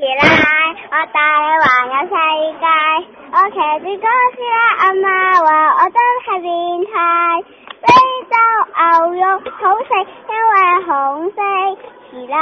啦，我帶你環遊世界。我騎住哥斯拉，阿媽話我真係變態。非洲牛肉好食，因為紅色。遲來，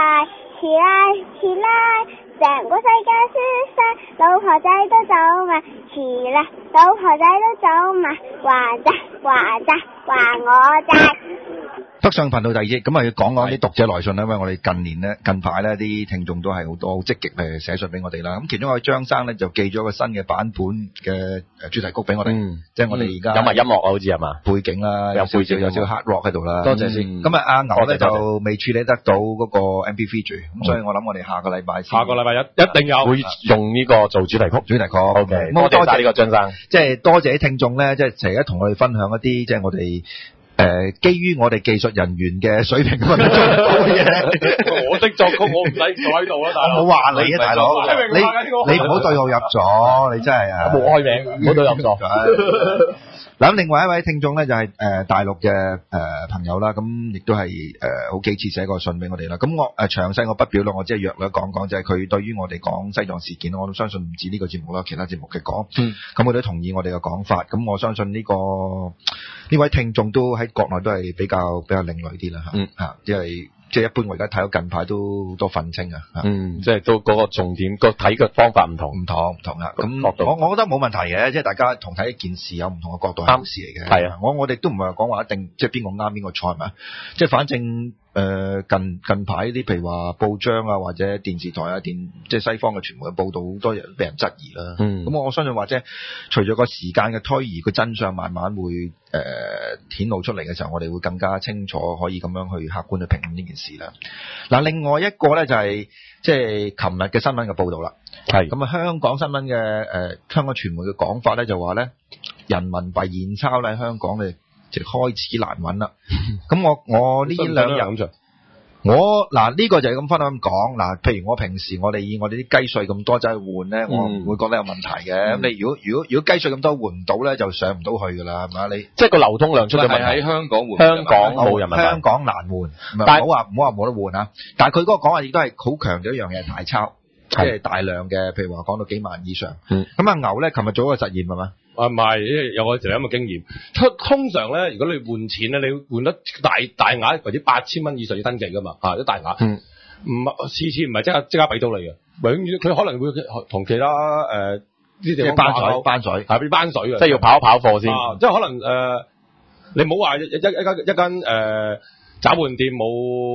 成個世界輸晒，老婆仔都走埋。遲來，老婆仔都走埋，還我債。 北上頻道第二節，咁啊要講啲讀者來信啦，因為我哋近排咧啲聽眾都係好多好積極嚟寫信俾我哋啦。咁其中一位張生咧就寄咗個新嘅版本嘅主題曲俾我哋，即係我哋而家有埋音樂啊，好似係嘛？ 背景啦，有少少 hard rock 喺度啦。 多謝先。 咁啊阿牛咧就未處理得到嗰個 MP3 住，咁所以我諗我哋下個禮拜一定有會用呢個做主題曲。OK， 多謝呢個張生， 即係多謝啲聽眾咧，即係成日同我哋分享一啲即係我哋。基於我哋技術人員嘅水平，做唔到嘅嘢。 我識作曲，我唔使坐喺度啊，大佬。 我冇話你啊，大佬。你唔好對號入座，你真係啊。 冇開名，唔好對號入座。 嗱，另外一位聽眾咧就係大陸嘅朋友啦，咁亦都係好幾次寫過信俾我哋啦。咁我詳細我不表咯，我即係約略講講，就係佢對於我哋講西藏事件，我都相信唔止呢個節目啦，其他節目嘅講。咁佢都同意我哋嘅講法。咁我相信呢位聽眾都喺國內都係比較另類啲啦嚇。即係一般我而家睇到近排都好多憤青啊。 即係都嗰個重點個睇嘅方法唔同啊。咁我覺得冇問題嘅，即係大家同睇一件事有唔同嘅角度係好事嚟嘅。 係啊， 我哋都唔係講話一定即係邊個啱邊個錯係咪？即係反正近排啲譬如話報章啊或者電視台啊即係西方嘅傳媒嘅報導，好多人俾人質疑啦。咁我相信或者隨住個時間嘅推移，個真相慢慢會顯露出嚟嘅時候，我哋會更加清楚可以咁樣去客觀去評論呢件事啦。嗱，另外一個咧就係即係琴日嘅新聞嘅報導啦。係咁啊，香港新聞嘅香港傳媒嘅講法咧就話咧，人民幣現鈔咧香港咧就開始難揾啦。咁我呢兩日呢個就係咁分享咁講嗱，譬如我平時我哋以我哋啲雞碎咁多走去換咧，我唔會覺得有問題嘅。咁你如果雞碎咁多換唔到咧，就上唔到去噶啦，係嘛？你即係個流通量出咗問題。 喺香港換， 香港冇人民幣， 香港難換。但係唔好話冇得換啊！但係佢嗰個講話亦都係好強調一樣嘢，大鈔，即係大量嘅，譬如話講到幾萬以上。咁阿牛咧，琴日做咗個實驗係嘛？ 唔係，有我條咁嘅經驗。通常咧，如果你換錢咧，你換得大額或者8000蚊以上要登記噶嘛，啲大額。次次唔係即刻俾到你嘅，永遠佢可能會同其他呢啲地方班水係班水嘅， 即係要跑一跑貨先。 即係可能你唔好話一間找換店冇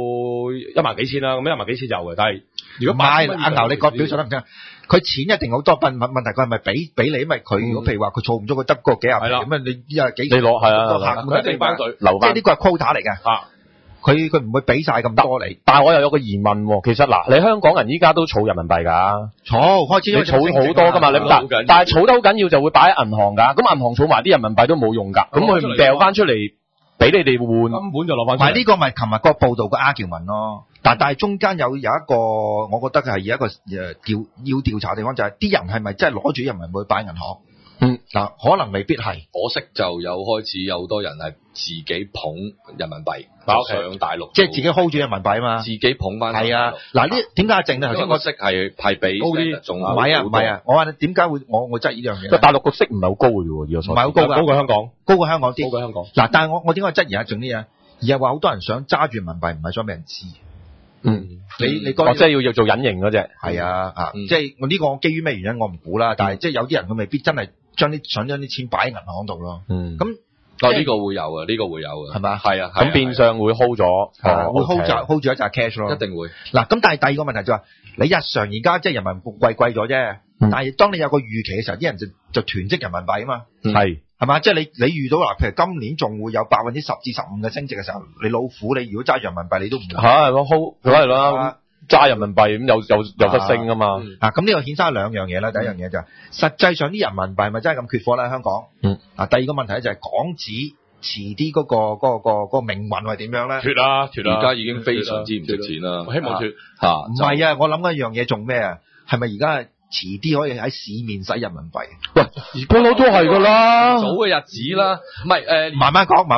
1萬幾千啦，咁1萬幾千有嘅，但係如果阿牛你個表述得唔得？佢錢一定好多，問題佢係咪俾你？因為佢如果譬如話佢儲唔足，佢得個幾廿萬，咁你幾你攞係啊， 佢一定班水留翻， 即係呢個係 quota 嚟嘅。佢唔會俾晒咁多你。 但係我又有個疑問喎，其實嗱，你香港人依家都儲人民幣㗎， 開始你儲好多㗎嘛，你但係儲得好緊要就會擺喺銀行㗎，咁銀行儲埋啲人民幣都冇用㗎，咁佢唔掉翻出嚟俾你哋換， 根本就攞翻。 唔係呢個咪琴日個報道個 argument 咯，但係中間有一個，我覺得係有一個要調查嘅地方，就係啲人係咪真係攞住人民幣擺銀行？嗱，可能未必係。 可惜就開始有好多人係自己捧人民幣上大陸， 即係自己 hold 住人民幣啊嘛， 自己捧翻。係啊，嗱呢點解淨咧？頭先我息係比高啲，仲唔係啊！我話你點解會我質疑呢樣嘢？ 大陸個息唔係好高嘅喎，唔係好高㗎， 高過香港， 高過香港啲。 高過香港。 嗱，但係我點解質疑一種啲嘢？而係話好多人想揸住人民幣，唔係想俾人知。你覺得即係要做隱形嗰隻？ 係啊，即係我呢個基於咩原因我唔估啦，但係即係有啲人佢未必真係想將啲錢擺喺銀行度咯。咁呢個會有啊，呢個會有啊， 係嘛？ 係啊， 咁變相會 hold 咗， 會 hold 住一紮 cash 咯， 一定會。 嗱，咁但係第二個問題就係你日常而家即係人民幣貴咗啫，但係當你有個預期嘅時候，啲人就囤積人民幣啊嘛。係嘛？即係你遇到嗱，譬如今年仲會有10%至15%嘅升值嘅時候，你老虎你如果揸人民幣，你都唔係咯 hold，係啦，揸人民幣咁有得升啊嘛。 咁呢個衍生兩樣嘢啦。第一樣嘢就係實際上啲人民幣係咪真係咁缺貨咧？香港。第二個問題咧就係港紙遲啲嗰個命運係點樣咧？ 脫啦， 而家已經非常之唔值錢啦。 希望脫唔係啊，我諗一樣嘢仲咩啊？係咪而家遲啲可以喺市面使人民幣。 喂，而家都係㗎啦， 早嘅日子啦，唔係慢慢講。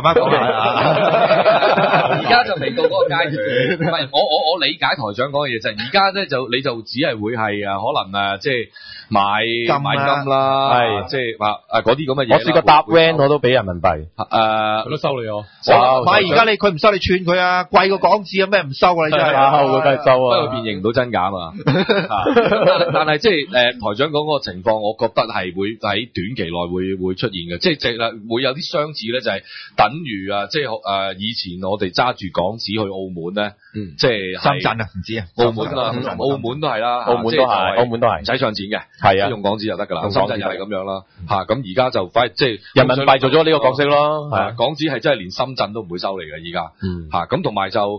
而家就未到嗰個階段。唔係，我理解台長講嘅嘢就係而家咧你就只係會係可能即係買金啦，係即係話嗰啲咁嘅嘢。 我試過搭 van 我都俾人民幣， 佢都收你喎。 買而家佢唔收你串佢啊，貴過港紙啊，咩唔收啊？你真係收梗係收啊， 不過辨認唔到真假嘛。但係即係台長講嗰個情況，我覺得係會喺短期內會出現嘅，即係會有啲相似咧，就係等於即係以前我哋揸住港紙去澳門咧，即係深圳啊，唔知啊， 澳門都係啦，澳門都係唔使上錢嘅， 係啊， 用港紙就得㗎啦。深圳又係咁樣啦，咁而家就反即係人民幣做咗呢個角色咯， 係港紙係真係連深圳都唔會收你嘅，而家咁同埋就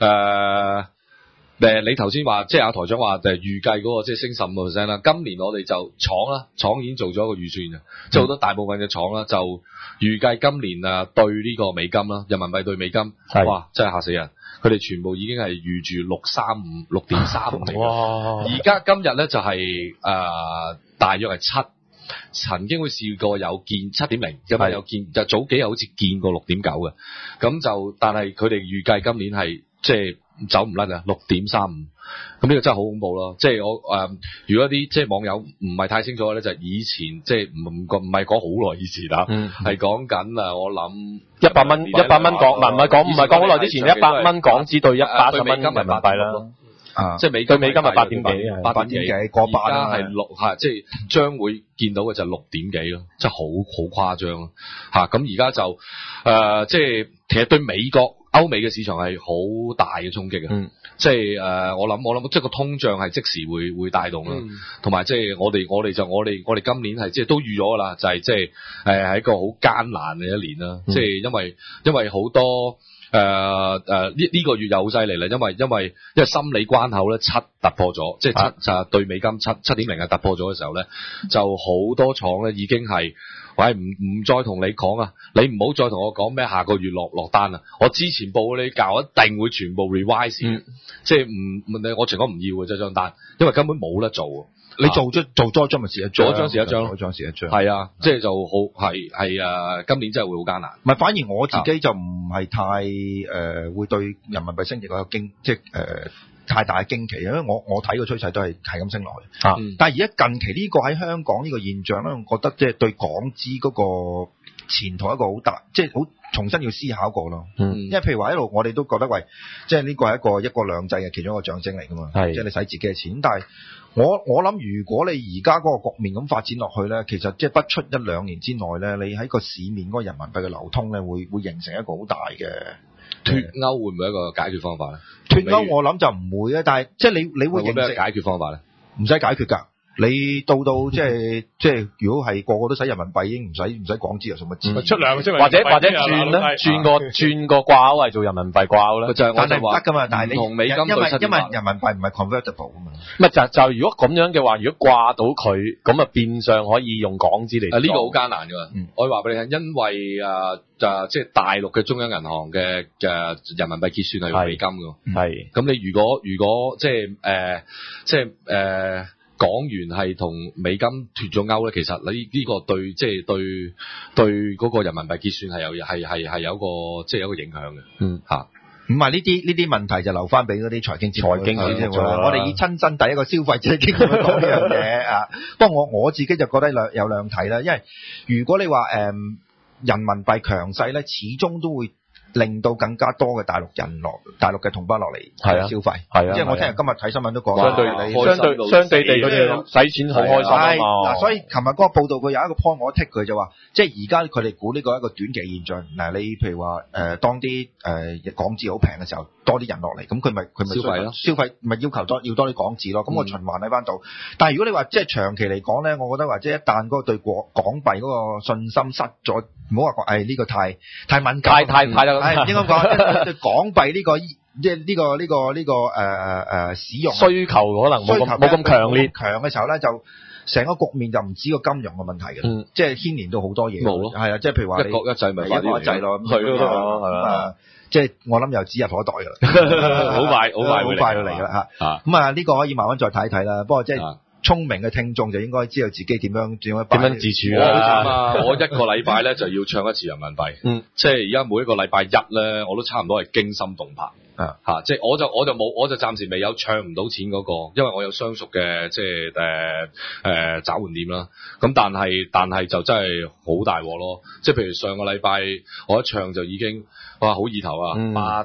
你頭先話即係阿台長話預計嗰個即係升15%啦。今年我哋就廠已經做咗一個預算嘅，即係好多大部分嘅廠啦，就預計今年對呢個美金啦，人民幣對美金，哇真係嚇死人！佢哋全部已經係預住6.35 哇！ 而家今日咧就係大約係7，曾經會試過有見7.0，咁有見就早幾日好似見過6.9嘅，咁就但係佢哋預計今年係即係走唔甩啊，6.35，咁呢個真係好恐怖咯！即係我如果啲即係網友唔係太清楚咧，就係以前即係唔係講好耐以前啦，係講緊我諗100蚊港，唔係講好耐之前100蚊港紙對110蚊人民幣啦，即係美金係8點幾，過8啦，係6即係將會見到嘅就係6點幾咯，即係好誇張咯嚇！咁而家就即係其實對美國歐美嘅市場係好大嘅衝擊嘅，即係我諗即係個通脹係即時會帶動啦，同埋即係我哋今年係即係都預咗㗎啦，就係即係係一個好艱難嘅一年啦，即係因為好多呢個月又好犀利啦，因為心理關口咧7突破咗，即係7就對美金7.0係突破咗嘅時候咧，就好多廠咧已經係。喂，唔再同你講啊！你唔好再同我講咩下個月落單啊！我之前報嗰啲價，我一定會全部 revise，即係我全講唔要嘅啫張單，因為根本冇得做。你做多張咪蝕一張，做一張蝕一張，係啊，即係就好係今年真係會好艱難。 唔係，反而我自己就唔係太會對人民幣升值有太大嘅驚奇，因為我睇個趨勢都係咁升落去。但係而家近期呢個喺香港呢個現象咧，我覺得即係對港資嗰個前途一個好大，即係好重新要思考過咯。因為譬如話一路我哋都覺得喂，即係呢個係一國兩制嘅其中一個象徵嚟㗎嘛。即係你使自己嘅錢，但係我諗如果你而家嗰個局面咁發展落去咧，其實即係不出1-2年之內咧，你喺個市面嗰個人民幣嘅流通咧，會形成一個好大嘅。 脫歐會唔會一個解決方法咧？ 脫歐我諗就唔會啊，但係即係你會形成咩解決方法咧？ 唔使解決㗎。你到即係如果係個個都使人民幣，已經唔使港紙啊，什麼紙出糧或者轉咧，轉個掛鈎係做人民幣掛鈎咧， 但係唔得㗎嘛。但係你同美金因為人民幣唔係 convertible 㗎嘛。 唔係就如果咁樣嘅話，如果掛到佢，咁啊變相可以用港紙嚟。 呢個好艱難㗎。我話俾你聽，因為即係大陸嘅中央銀行嘅人民幣結算係用美金㗎。係。咁你如果即係港元係同美金脫咗鈎咧，其實你呢個對即係對嗰個人民幣結算係有一個即係有一個影響嘅。 唔係呢啲問題就留翻俾嗰啲財經先啫。我哋以親身第一個消費者經驗去講呢樣嘢啊。不過我自己就覺得有兩睇啦，因為如果你話人民幣強勢咧，始終都會令到更加多嘅大陸嘅同胞落嚟消費，即係我聽日今日睇新聞都講， 相對地嗰啲使錢好開心嗱，所以琴日嗰個報道佢有一個 point 我剔佢就話，即係而家佢哋估呢個一個短期現象。嗱，你譬如話當啲港紙好平嘅時候，多啲人落嚟，咁佢咪消費咪要求要多啲港紙咯。咁我循環喺翻度。但係如果你話即係長期嚟講咧，我覺得話即係一旦嗰個對港幣嗰個信心失咗，唔好話呢個太敏感，太應該講對港幣呢個即係呢個使用需求可能冇咁強烈嘅時候咧，就成個局面就唔止個金融嘅問題嘅，即係牽連到好多嘢。冇咯，係啊，即係譬如話一國一制咪一國一制咯， 係咯，即係我諗又指日可待㗎啦， 好快會嚟㗎啦嚇。咁呢個可以慢慢再睇一睇啦。不過即係聰明嘅聽眾就應該知道自己點樣自處啦。 我一個禮拜咧就要唱一次人民幣，即係而家每一個禮拜一咧，我都差唔多係驚心動魄。即係我就暫時未有唱唔到錢嗰個，因為我有相熟嘅即係找換店啦。咁但係就真係好大鑊咯。即係譬如上個禮拜我一唱就已經哇好意頭啊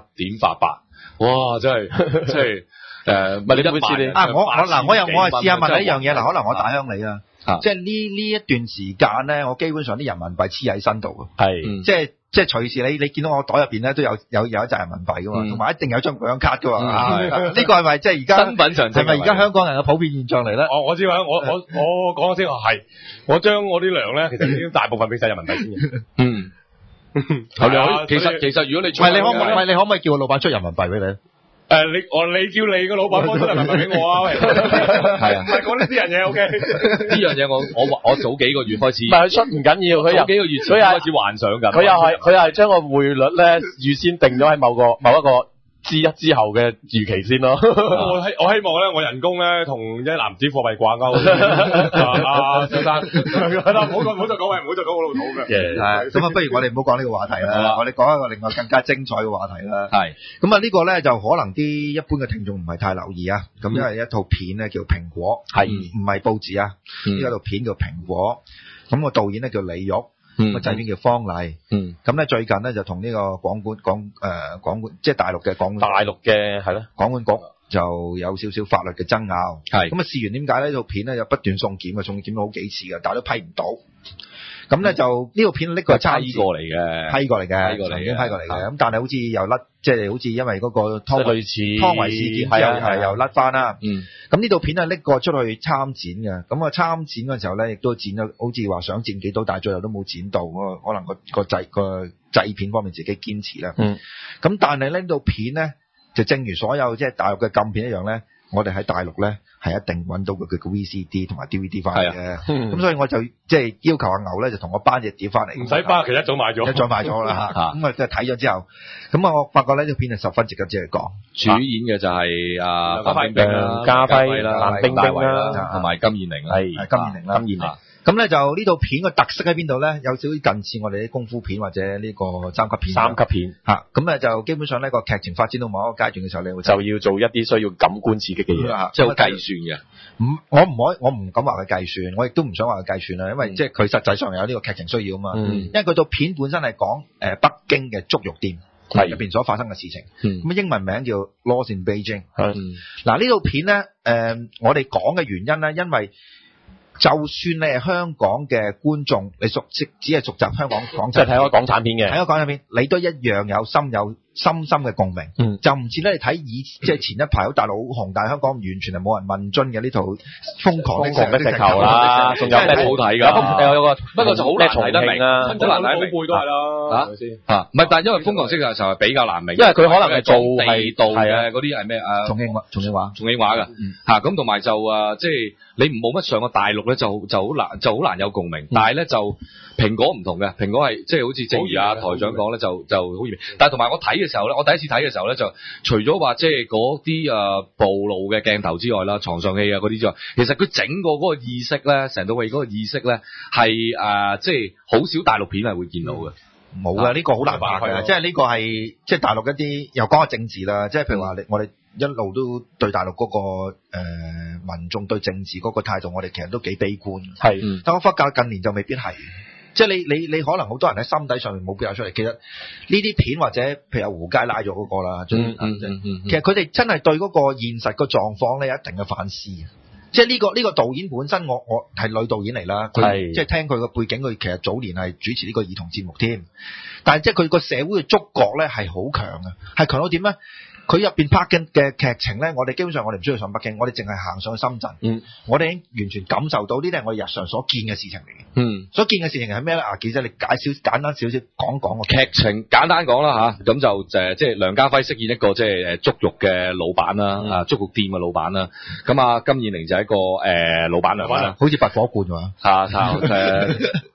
，8.88，哇真係即係唔係你每次你我又試下問你一樣嘢嗱，可能我打響你啊。即係呢一段時間咧，我基本上啲人民幣黐喺身度嘅，係即係隨時你見到我袋入邊咧都有一紮人民幣噶嘛，同埋一定有張嗰張卡噶嘛。呢個係咪即係而家身份上係咪而家香港人嘅普遍現象嚟咧？ 我知啊，我講咗先係，我將我啲糧咧，其實已經大部分俾晒人民幣先嘅。 其實如果你可唔可以叫個老闆出人民幣俾你？ 你叫你個老闆幫出人民幣俾我啊！係啊，唔係講呢啲人嘢 OK。 呢樣嘢我早幾個月開始， 唔係佢出唔緊要，佢早幾個月前開始幻想緊。 佢又係將個匯率咧預先定咗喺某一個之後嘅預期先咯。 我希望咧，我人工咧同一籃子貨幣掛鈎。小生，唔好再講我老土嘅。 咁啊，不如我哋唔好講呢個話題啦。我哋講一個另外更加精彩嘅話題啦。係。咁啊，呢個咧就可能啲一般嘅聽眾唔係太留意啊。咁因為一套片咧叫蘋果，唔係報紙啊。呢套片叫蘋果。咁個導演咧叫李玉。個製片叫方麗，咁咧最近咧就同呢個廣管即係大陸嘅廣管局就有少少法律嘅爭拗，咁啊事緣點解呢套片咧又不斷送檢咗好幾次嘅，但係都批唔到。咁咧就呢套片呢個係批過嚟嘅，曾經批過嚟嘅。咁但係好似又甩，即係好似因為嗰個類似湯唯事件之後又甩翻啦。咁呢套片係拎過出去參展嘅，咁啊參展嘅時候咧，亦都剪咗，好似話想剪幾刀，但係最後都冇剪到。可能個製片方面自己堅持啦。咁但係呢套片咧，就正如所有即係大陸嘅禁片一樣咧，我哋喺大陸咧係一定揾到佢嘅 VCD 同埋 DVD 翻嚟嘅。咁所以我就即係要求阿牛咧，就同我搬隻碟翻嚟。 唔使搬，其實一早買咗啦嚇。咁啊即係睇咗之後，咁我發覺呢套片係十分值得即係講。 主演嘅就係范冰冰啦、 家輝啦、 冰大維啦，同埋金燕玲啦。 係金燕玲。咁咧就呢套片嘅特色喺邊度咧？有少少近似我哋啲功夫片或者呢個三級片嚇。咁咧就基本上呢個劇情發展到某一個階段嘅時候，你就要做一啲需要感官刺激嘅嘢， 即係好計算嘅。 我唔敢話佢計算，我亦都唔想話佢計算啦，因為即係佢實際上有呢個劇情需要啊嘛。因為佢套片本身係講北京嘅足浴店入邊所發生嘅事情。咁英文名叫 Lost in Beijing。嗱呢套片咧我哋講嘅原因咧，因為就算你係香港嘅觀眾，你只係熟習香港港產片， 即係睇開港產片嘅， 睇開港產片，你都一樣有深嘅共鳴。就唔似咧你睇即係前一排好大陸好紅，但係香港完全係冇人問津嘅呢套瘋狂的石頭啦， 仲有咩好睇㗎？有個不過就好難睇得明啊， 好難睇明。都係啦，係咪先？ 唔係，但係因為瘋狂色就係比較難明， 因為佢可能係做地道嘅嗰啲係咩重慶話㗎嚇。咁同埋就即係你冇乜上過大陸咧，就好難有共鳴。但係咧就蘋果唔同嘅，蘋果係即係好似正如台長講咧，就好易明。但係同埋我睇嘅時候咧，我第一次睇嘅時候咧，就除咗話即係嗰啲暴露嘅鏡頭之外啦，床上戲啊嗰啲之外，其實佢整個嗰個意識咧，成套戲嗰個意識咧係即係好少大陸片係會見到嘅。 冇㗎，呢個好難拍嘅，即係呢個係即係大陸一啲又講下政治啦，即係譬如話我哋一路都對大陸嗰個民眾對政治嗰個態度，我哋其實都幾悲觀。但我發覺近年就未必係。即係你可能好多人喺心底上面冇表達出嚟，其實呢啲片或者譬如有胡佳拉咗嗰個啦，其實佢哋真係對嗰個現實個狀況咧有一定嘅反思。即係呢個導演本身，我係女導演嚟啦，佢即係聽佢個背景，佢其實早年係主持呢個兒童節目添。但係即係佢個社會嘅觸覺咧係好強嘅，係強到點咧？佢入邊拍嘅劇情咧，我哋基本上我哋唔需要上北京，我哋淨係行上去深圳，我哋已經完全感受到呢啲係我哋日常所見嘅事情嚟嘅。所見嘅事情係咩咧？記者你簡單少少講個劇情，簡單講啦嚇，咁就即係梁家輝飾演一個即係足浴嘅老闆啦，足浴店嘅老闆啦。咁金燕玲就係一個老闆娘啦， 好似拔火罐喎。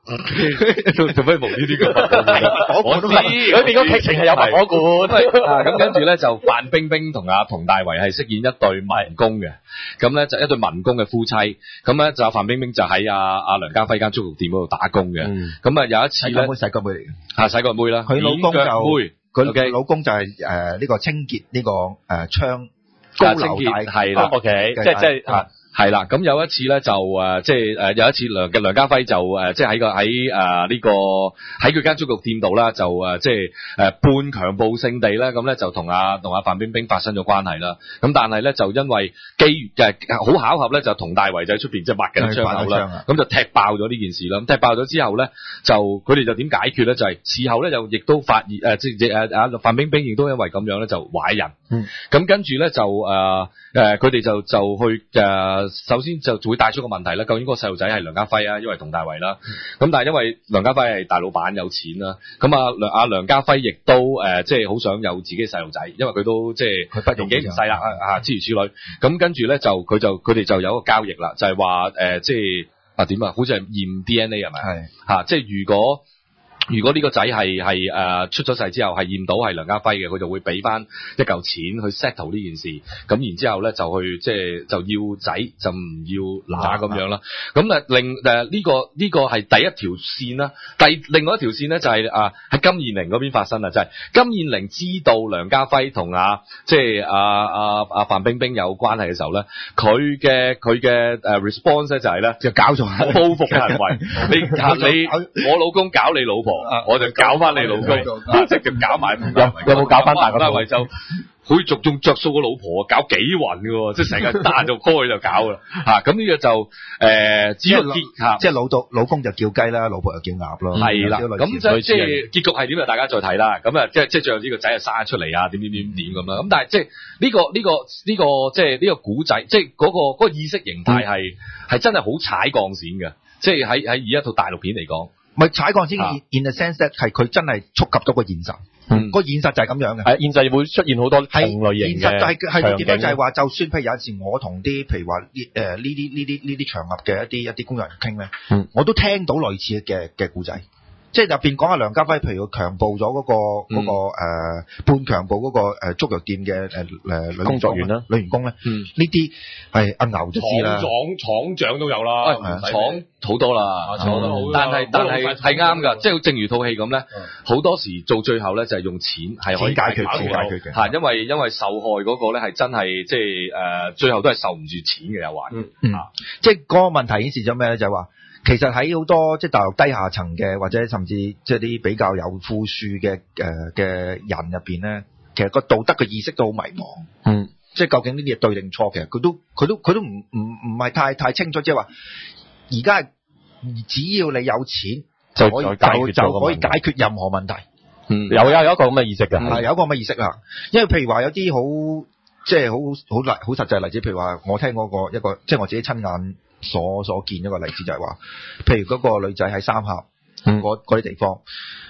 做咩無端端咁？我知佢哋個劇情係有拔火罐。 咁跟住咧就范冰冰同阿佟大為係飾演一對民工嘅，咁咧就一對民工嘅夫妻，咁咧就范冰冰就喺阿梁家輝間足浴店嗰度打工嘅，咁啊有一次咧洗腳妹嚟嘅， 洗腳妹啦， 佢老公佢老公就係呢個清潔呢個窗高樓大係啦 ，OK， 即係係啦，咁有一次咧就有一次梁家輝就即係喺呢個喺佢間足浴店度啦，就半強暴性地咧，咁咧就同阿范冰冰發生咗關係啦。咁但係咧就因為機遇好巧合咧，就佟大為就喺出邊即係抹緊窗口啦，咁就踢爆咗呢件事啦。咁踢爆咗之後咧，就佢哋就點解決咧？就係事後咧就亦都發現范冰冰亦都因為咁樣咧就懷孕。咁跟住咧就佢哋就去首先就會帶出個問題啦，究竟嗰個細路仔係梁家輝啊，因為佟大為啦。咁但係因為梁家輝係大老闆有錢啦，咁阿梁家輝亦都即係好想有自己細路仔，因為佢都即係佢年紀唔細啦，諸如此類。咁跟住咧就佢哋就有一個交易啦，就係話即係點啊？好似係驗 DNA 係咪？係即係如果呢個仔係出咗世之後係驗到係梁家輝嘅，佢就會俾翻一嚿錢去 settle 呢件事，咁然之後咧就去即係就要仔就唔要乸咁樣啦。咁呢個係第一條線啦。另外一條線咧就係喺金燕玲嗰邊發生啦，就係金燕玲知道梁家輝同即係阿范冰冰有關係嘅時候咧，佢嘅response 咧就係咧就搞咗報復嘅行為。你我老公搞你老婆。我就搞翻你老公，即係就搞埋有冇搞翻大個大為就好似仲着數個老婆，搞幾暈嘅，即係成日單就 call 佢就搞啦。咁呢個就只係即係老公就叫雞啦，老婆就叫鴨咯。 係啦，咁即係結局係點啊？大家再睇啦。咁即係最後呢個仔就生咗出嚟啊，點咁啦。咁但係即係呢個即係呢個古仔，即係嗰個意識形態係真係好踩鋼線嘅，即係喺以一套大陸片嚟講。 唔係踩鋼線 in the sense that 係佢真係觸及到個現實，個現實就係咁樣嘅。 係現實會出現好多同類型嘅現實係點樣？就係話，就算譬如有陣時我同啲譬如話呢啲場合嘅一啲工作人員傾咧，我都聽到類似嘅故仔。即係入邊講下梁家輝，譬如佢強暴咗嗰個半強暴嗰個足浴店嘅工作員啦， 女員工咧，呢啲係阿牛都知啦， 廠長都有啦， 廠好多啦，但係係啱㗎，即係正如套戲咁咧，好多時做最後咧就係用錢係可以解決嘅，因為受害嗰個咧係真係即係最後都係受唔住錢嘅誘惑， 即係嗰個問題顯示咗咩咧？就係話。其實喺好多即係大陸低下層嘅，或者甚至即係啲比較有富庶嘅人入邊咧，其實個道德嘅意識都好迷茫。即係究竟呢啲嘢對定錯，其實佢都唔係太清楚。即係話而家只要你有錢就可以解決任何問題。 有一個咁嘅意識嘅， 係有一個咁嘅意識啦。因為譬如話有啲好即係好實際例子，譬如話我聽嗰個一個即係我自己親眼所見一個例子就係話，譬如嗰個女仔喺三峽嗰啲地方，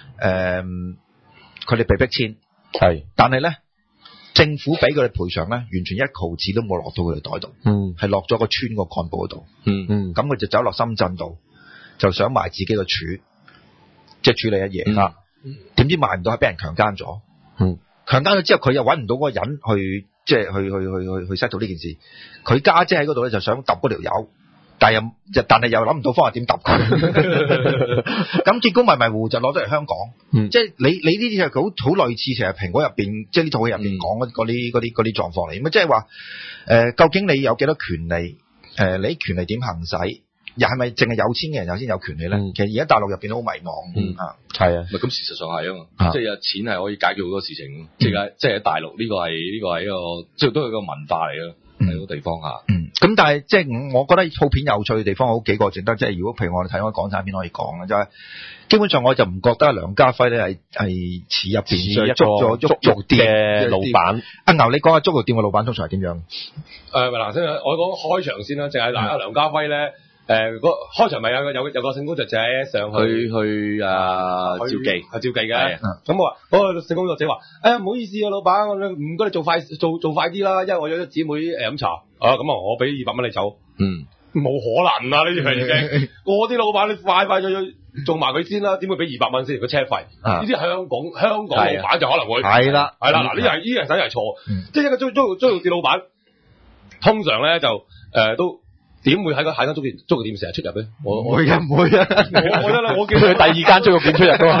佢哋被逼遷，但係咧政府俾佢哋賠償咧，完全一毫子都冇落到佢哋袋度，係落咗個村個幹部嗰度，咁佢就走落深圳度，就想賣自己個處，即係處理一嘢，點知賣唔到，係俾人強姦咗，強姦咗之後佢又揾唔到嗰個人去，即係去 settle 呢件事，佢家姐喺嗰度咧就想揼嗰條友。但係又諗唔到方法點揼佢，咁結果迷糊就攞咗嚟香港。即係你呢啲係好類似，其實蘋果入邊，即係呢套戲入邊講嗰啲狀況嚟。咁即係話究竟你有幾多權利？你啲權利點行使？又係咪淨係有錢嘅人有先有權利咧？其實而家大陸入邊都好迷茫。 係啊， 咁事實上係啊嘛，即係有錢係可以解決好多事情。即係喺大陸呢個係一個即係都係一個文化嚟咯。喺個地方下， 咁但係即係我覺得套片有趣嘅地方好幾個值得，即係如果譬如我哋睇開港產片可以講嘅，就係基本上我就唔覺得梁家輝咧係似入邊捉咗足浴店嘅老闆。阿牛，你講下足浴店嘅老闆通常係點樣？ 嗱，先我講開場先啦，淨係阿梁家輝咧。開場咪有個性工作者上去照記嘅，咁我話嗰個性工作者話，唔好意思啊，老闆，我唔該你做快啲啦，因為我有咗姊妹飲茶，咁我俾200蚊你走，冇可能啊呢啲係已經，嗰啲老闆你快做埋佢先啦，點會俾200蚊先個車費？呢啲香港老闆就可能會係啦， 嗱，呢樣使係錯，即係一個租肉店老闆，通常咧就都點會喺個蟹間租肉店成日出入咧？ 唔會啊！我覺得啦，我見佢第二間租肉店出入噶嘛，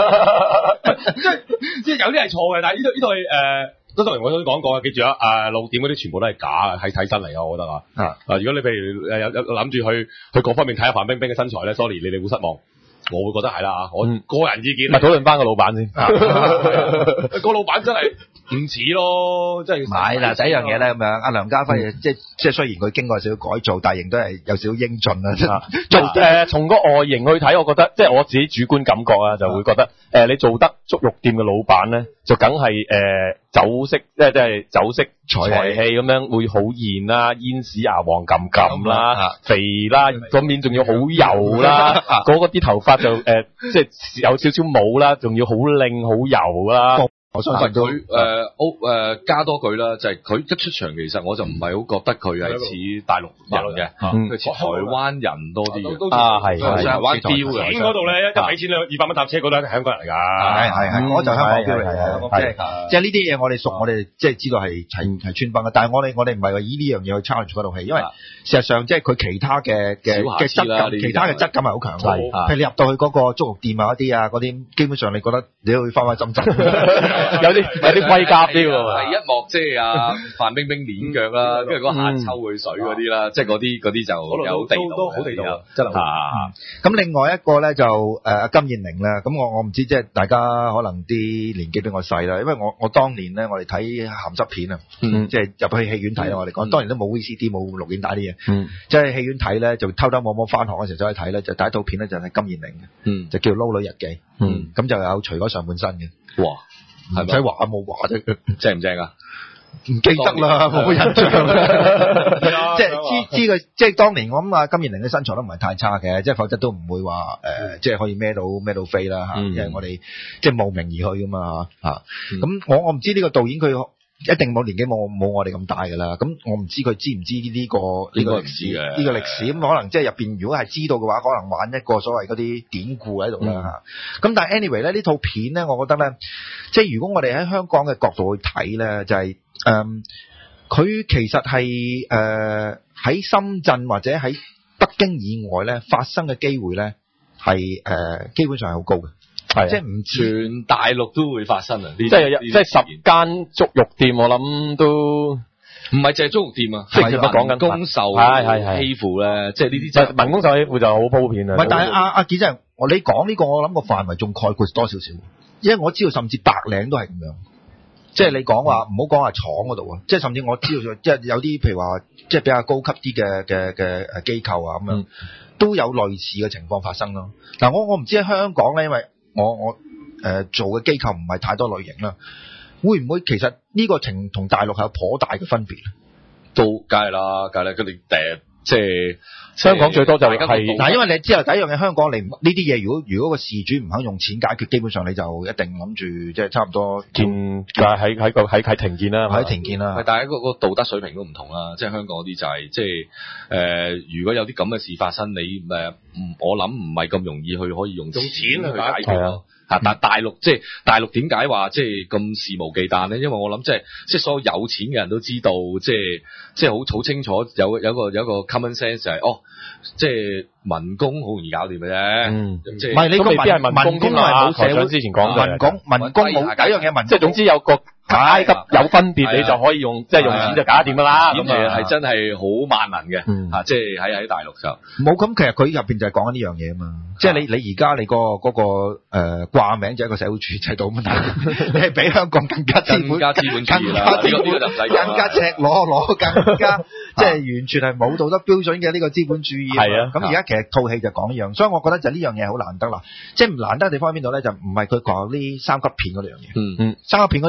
即係有啲係錯嘅，但係呢度係當然我都講過，記住啊！路店嗰啲全部都係假，係替身嚟嘅，我覺得如果你譬如有諗住去各方面睇下范冰冰嘅身材咧 ，sorry， 你哋會失望。我會覺得係啦，我個人意見。咪討論翻個老闆先， 個老闆真係唔似咯，真係。 唔係嗱，第一樣嘢咧咁樣，阿梁家輝即係雖然佢經過少少改造，但係仍都係有少少英俊啦。 從個外形去睇，我覺得即係我自己主觀感覺啊，就會覺得你做得粥肉店嘅老闆咧，就梗係酒色即係酒色財氣咁樣會好現啦，煙屎牙黃撳撳啦，肥啦，個面仲要好油啦，嗰啲頭髮就即係有少少冇啦，仲要好靚好油啦。 我相信佢加多句啦，就係佢一出場，其實我就唔係好覺得佢係似大陸人嘅，佢似台灣人多啲嘅。係台灣標嘅。 嗰度咧，一俾錢你200蚊搭車，嗰度係香港人嚟㗎。 係，嗰就香港標嚟嘅。即係呢啲嘢我哋熟，我哋即係知道係穿崩嘅。但係我哋唔係話以呢樣嘢去 challenge 嗰套戲，因為事實上即係佢其他嘅質感，其他嘅質感係好強嘅。譬如你入到去嗰個粥肉店啊嗰啲，基本上你覺得你都會翻針針。 有啲龜甲啲喎， 第一幕即係范冰冰攆腳啦，跟住嗰下抽佢水嗰啲啦，即係嗰啲就有地道， 都好地道，真係。 咁另外一個咧就金燕玲啦，咁我唔知即係大家可能啲年紀比我細啦，因為我當年咧我哋睇鹹濕片啊，即係入去戲院睇啦，我哋講當然都冇 VCD 冇錄影帶啲嘢，即係戲院睇咧就偷偷摸摸翻學嘅時候走去睇咧，就第一套片咧就係金燕玲嘅，就叫《撈女日記》，咁就有除咗上半身嘅，哇！唔使話冇話啫， 正唔正啊？ 唔記得啦，冇印象。即係知佢，即係當年我諗金燕玲嘅身材都唔係太差嘅，即係否則都唔會話即係可以孭到飛啦嚇，因為我哋即係慕名而去噶嘛嚇。咁我唔知呢個導演佢一定冇年紀冇我哋咁大㗎啦。咁我唔知佢知唔知呢個歷史嘅呢個歷史。咁可能即係入邊如果係知道嘅話，可能玩一個所謂嗰啲典故喺度啦嚇。咁但係 anyway 咧，呢套片咧，我覺得咧，即係如果我哋喺香港嘅角度去睇咧，就係佢其實係喺深圳或者喺北京以外咧發生嘅機會咧係基本上係好高嘅。即係唔全大陸都會發生啊！ 即係10間粥肉店，我諗都唔係淨係粥肉店啊， 即係講緊民工受欺負咧，即係呢啲就民工受欺負就好普遍啊。 唔係，但係阿傑真係你講呢個，我諗個範圍仲概括多少少，因為我知道甚至白領都係咁樣。即係你講話唔好講話廠嗰度啊，即係甚至我知道即係有啲譬如話即係比較高級啲嘅機構啊咁樣，都有類似嘅情況發生咯。嗱，我唔知喺香港咧，因為我做嘅機構唔係太多類型啦，會唔會其實呢個情同大陸係有頗大嘅分別咧？ 都梗係啦，佢哋即係香港最多就係嗱，因為你知道第一樣嘢，香港你呢啲嘢，如果個事主唔肯用錢解決，基本上你就一定諗住即係差唔多喺停建啦，喺停建啦。 係，但係個道德水平都唔同啦。即係香港嗰啲就係即係如果有啲咁嘅事發生，你我諗唔係咁容易可以用錢去解決咯。但大陸即係大陸點解話即係咁肆無忌憚咧？因為我諗即係所有有錢嘅人都知道，即係好清楚有一個 common sense 就係即係民工好容易搞掂嘅啫。即係唔係你個民工係冇社會之前講嘅民工冇第一樣嘢， 即係總之有個階級有分別，你就可以用即係用錢就搞掂㗎啦。 咁係真係好萬能嘅即係喺大陸就冇咁。其實佢入邊就係講緊呢樣嘢啊嘛。即係你而家你嗰個掛名就係一個社會主義制度咁大，你係比香港更加資本主義啦，更加赤裸，更加即係完全係冇道德標準嘅呢個資本主義。係啊，咁而家其實套戲就講呢樣，所以我覺得就呢樣嘢好難得啦。即係唔難得嘅地方喺邊度咧？就唔係佢講呢三級片嗰樣嘢。三級片嗰啲其實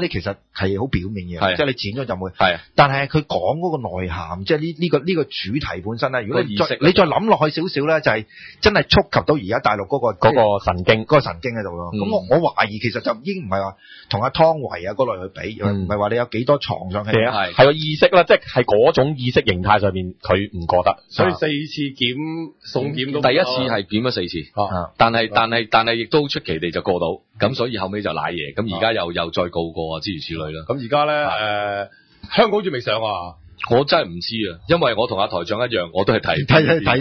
係好表面嘅，即係你剪咗就會。 係。 但係佢講嗰個內涵，即係呢個主題本身咧，如果你再諗落去少少咧，就係真係觸及到而家大陸嗰個神經喺度咯。咁我懷疑其實就已經唔係話同阿湯唯啊嗰類去比，唔係話你有幾多床上戲， 係個意識啦，即係嗰種意識形態上面佢唔覺得。 所以4次檢送檢都第一次係檢咗4次，但係亦都出奇地就過到，咁所以後尾就賴嘢，咁而家又再告過啊，諸如此類啦。 咁而家咧香港好似未上啊。 我真係唔知啊，因為我同阿台長一樣，我都係睇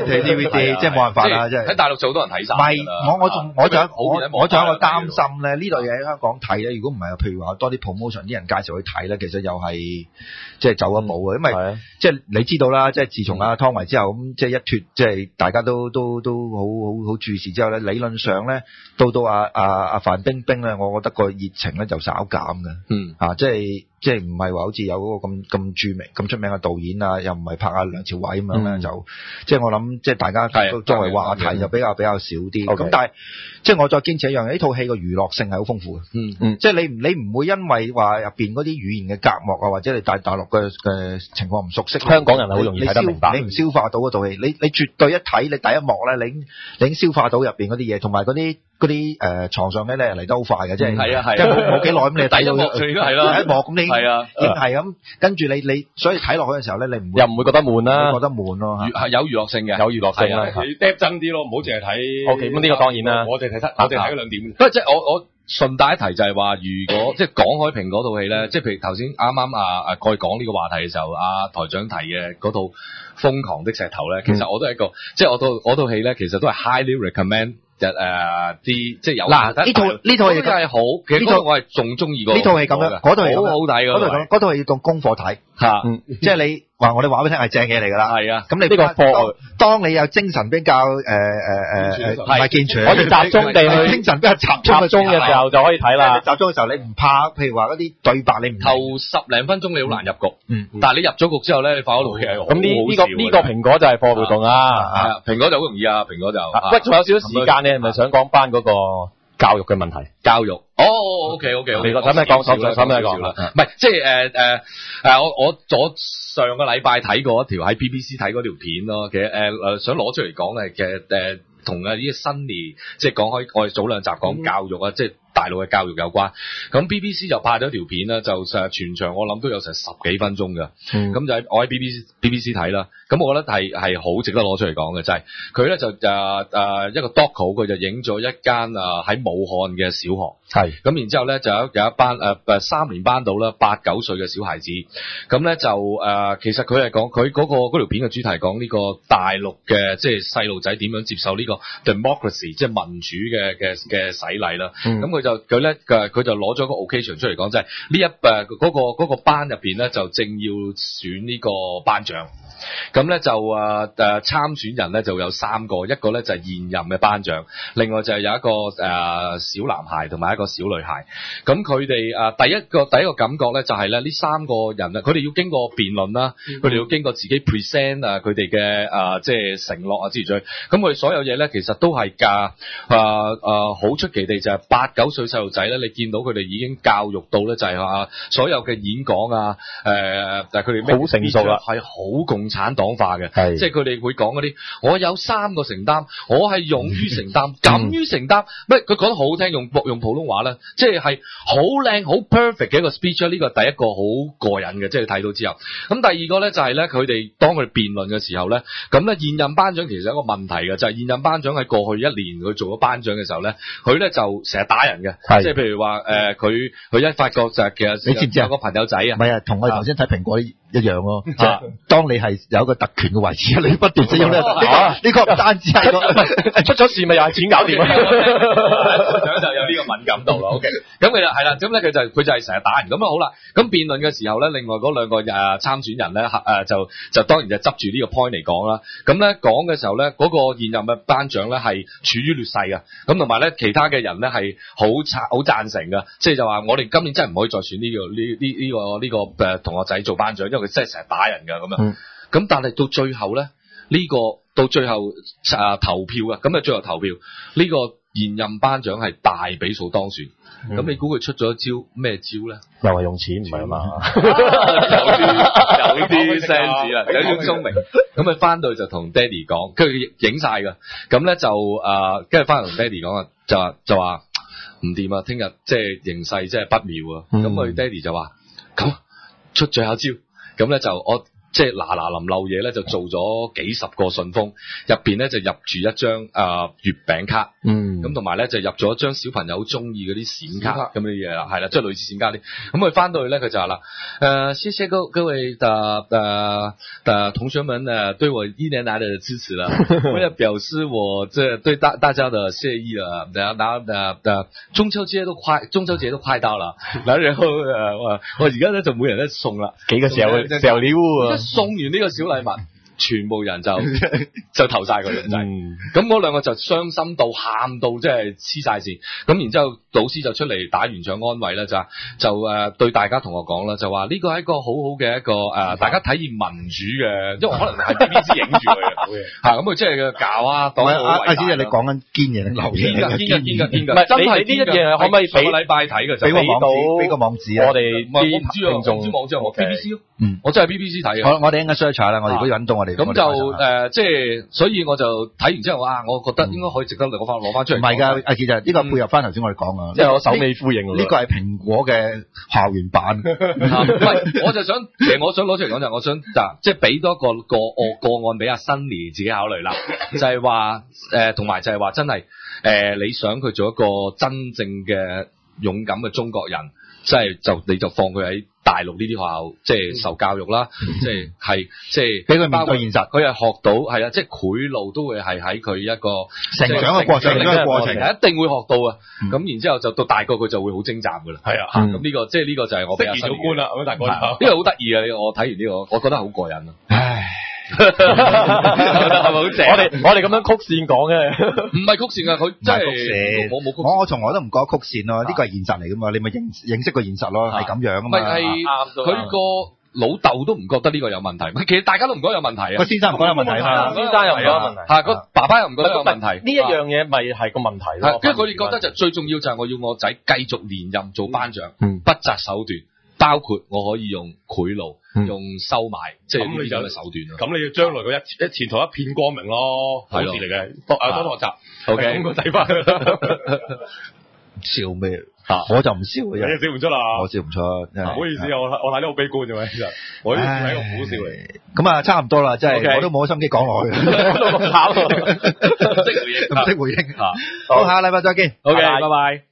DVD， 即係冇辦法啦，即係喺大陸就好多人睇晒。 唔係，我仲有一個擔心咧，呢類嘢喺香港睇咧，如果唔係譬如話多啲 promotion 啲人介紹去睇咧，其實又係即係走一步嘅，因為即係你知道啦，即係自從阿湯唯之後咁，即係一脫，即係大家都好注視之後咧，理論上咧到阿范冰冰咧，我覺得個熱情咧就稍減嘅，即係唔係話好似有嗰個咁著名咁出名嘅導演啊，又唔係拍阿梁朝偉咁樣咧，就即係我諗即係大家作為話題就比較少啲。咁但係即係我再堅持一樣，呢套戲個娛樂性係好豐富嘅。即係你唔會因為話入邊嗰啲語言嘅隔膜啊，或者你大陸嘅情況唔熟悉， 香港人係好容易睇得明白。 你唔消化到嗰套戲，你絕對一睇你第一幕咧，你已經消化到入邊嗰啲嘢，同埋嗰啲床上咧嚟得好快嘅，即係即係冇幾耐咁你睇到第一幕咁你。係啊，亦係咁，跟住你所以睇落去嘅時候咧，你又唔會覺得悶啦， 覺得悶咯， 係有娛樂性嘅， 有娛樂性啦， 你 depth 真啲咯，唔好淨係睇。 OK，咁呢個當然啦， 我哋睇嗰兩點。 不過即係我順帶一提就係話，如果即係講開蘋果套戲咧，即係譬如頭先啱啱過去講呢個話題嘅時候，台長提嘅嗰套《瘋狂的石頭》咧，其實我都係一個，即係我套戲咧，其實都係 highly recommend。啲即係有嗱呢套戲真係好，其實呢套我係仲中意過呢套戲咁樣，嗰套戲好好睇嘅，嗰套戲要當功課睇嚇，即係你話我哋話俾你聽係正嘢嚟㗎啦，係啊，咁你呢個課，當你有精神比較唔係健全， 可以集中地去精神比較集中嘅時候就可以睇啦。 集中嘅時候你唔怕，譬如話嗰啲對白你唔頭10零分鐘你好難入局，但係你入咗局之後咧，你發嗰套戲係好好笑。 咁呢個蘋果就係課活動啊， 蘋果就好容易啊，蘋果就喂，仲有少少時間你係咪想講翻嗰個教育嘅問題？ 教育OK，你使咩講啦？唔係，即係我上個禮拜睇過一條喺 BBC 睇嗰條片咯，其實想攞出嚟講咧，其實同呢啲新年即係講開，我哋早2集講教育啊，即係大陸嘅教育有關。咁 BBC 就拍咗條片啦，就全場我諗都有成10幾分鐘㗎。咁就我喺 BBC 睇啦。咁我覺得係好值得攞出嚟講嘅，就係佢咧就一個 doco 佢就影咗一間喺武漢嘅小學。係。咁然之後咧就有一班3年班到啦，8、9歲嘅小孩子。咁咧就其實佢係講佢嗰條片嘅主題講呢個大陸嘅即係細路仔點樣接受呢個 democracy 即係民主嘅洗禮啦。咁佢就攞咗個 occasion 出嚟講，即係呢嗰個班入邊咧就正要選呢個班長。咁咧就參選人咧就有3個，一個咧就係現任嘅班長，另外就係有一個小男孩同埋一個小女孩。咁佢哋第一個感覺咧就係咧呢3個人啊，佢哋要經過辯論啦，佢哋要經過自己 present 佢哋嘅即係承諾啊之類。咁佢哋所有嘢咧其實都係好出奇地就係8、9歲細路仔咧，你見到佢哋已經教育到咧就係話所有嘅演講但係佢哋好成熟啦，係好共產黨化嘅，即係佢哋會講嗰啲，我有3個承擔，我係勇於承擔，敢於承擔。佢講得好好聽，用普通話咧，即係好靚好 perfect 嘅一個 speech 啦。呢個第一個好過癮嘅，即係睇到之後。咁第二個咧就係咧，佢哋當佢哋辯論嘅時候咧，咁咧現任班長其實有一個問題嘅，就係現任班長喺過去1年佢做咗班長嘅時候咧，佢咧就成日打人嘅，即係譬如話佢一發覺就係其實你知唔知有個朋友仔啊？ 唔係啊，同我哋頭先睇蘋果一樣咯，即係當你係有一個特權嘅位置，你不斷使用呢個唔單止係出咗事咪又係錢搞掂啊！ 就有呢個敏感度啦。OK， 咁佢就係啦，咁咧佢就係成日打人咁啊。好啦，咁辯論嘅時候咧，另外嗰2個參選人咧就當然就執住呢個 point 嚟講啦。咁咧講嘅時候咧，嗰個現任嘅班長咧係處於劣勢嘅，咁同埋咧其他嘅人咧係好贊成嘅，即係就話我哋今年真係唔可以再選呢個同學仔做班長，因為佢真係成日打人㗎咁樣。咁但係到最後咧，到最後投票啊，咁啊最後投票呢個現任班長係大比數當選。咁你估佢出咗招咩招咧？ 又係用錢唔係嘛？ 有啲 sense 啦，有啲聰明。咁佢翻到去就同爹哋講，跟住影晒噶。咁咧就跟住翻嚟同爹哋講啊，就話唔掂啊，聽日即係形勢即係不妙啊。咁佢爹哋就話咁出最後招，咁咧就我。即係嗱臨漏嘢咧，就做咗幾十個信封，入邊咧就入住一張月餅卡，咁同埋咧就入咗一張小朋友好中意嗰啲閃卡咁啲嘢啦，係啦，即係類似閃卡啲。咁佢翻到去咧，佢就話啦，謝謝各位的同學們對我一年來的支持啦，為了表示我這對大家的謝意啦，然後中秋節都快到啦，然後我而家咧就每人咧送啦幾個時候禮物啊。 送完呢個小禮物，全部人就投晒佢咁滯。咁嗰兩個就傷心到喊到即係黐晒線。咁然之後老師就出嚟打完仗安慰啦，就對大家同學講啦，就話呢個係一個好好嘅一個大家體驗民主嘅，因為可能係 BBC 影住佢嘅嚇，咁佢即係教啊，當阿子你講緊堅嘢定流嘢？ 堅㗎， 唔係真係呢一嘢可唔可以俾個禮拜睇嘅？ 俾個網址啊！ 我哋啲聽眾唔知網址我 BBC 咯，我真係 BBC 睇嘅。 我哋應該 search 下啦，我哋如果揾到我哋咁就即係，所以我就睇完之後我覺得應該可以值得攞翻出嚟。唔係㗎，阿傑就呢個配合翻頭先我哋講啊， 即係我首尾呼應。 呢個係蘋果嘅校園版。 唔係，我就想其實我想攞出嚟講就係我想即係俾多個案俾阿Sunny自己考慮啦，就係話同埋就係話真係你想佢做一個真正嘅勇敢嘅中國人。即係你就放佢喺大陸呢啲學校，即係受教育啦，即係俾佢面對現實，佢係學到係啊，即係賄賂都會係喺佢一個成長嘅過程， 係一定會學到啊。咁然之後就到大個佢就會好精湛噶啦。係啊，咁呢個即係呢個就係我比較新觀啦。咁大個呢個好得意啊！我睇完呢個，我覺得好過癮啊。唉。係咪好正？我哋咁樣曲線講嘅，唔係曲線啊！佢真係我冇曲線， 我從來都唔講曲線咯。呢個係現實嚟噶嘛，你咪認識個現實咯，係咁樣啊嘛。 係佢個老豆都唔覺得呢個有問題，其實大家都唔覺得有問題啊。 個先生唔覺得有問題啊， 先生又唔覺得有問題， 係個爸爸又唔覺得有問題。 呢一樣嘢咪係個問題咯。 因為佢哋覺得就最重要就係我要我仔繼續連任做班長，不擇手段。包括我可以用賄賂、用收買，即係呢啲咁嘅手段咯。咁你要將來個前途一片光明咯，好事嚟嘅。多學習。OK，咁個睇翻。 笑咩？我就唔笑嘅。 你笑唔出啦？ 我笑唔出。 唔好意思，我睇得好悲觀嘅，其實我呢係一個苦笑嚟。 咁啊，差唔多啦，即係我都冇心機講落去。 唔識回應。 好，下個禮拜再見。 OK，拜拜。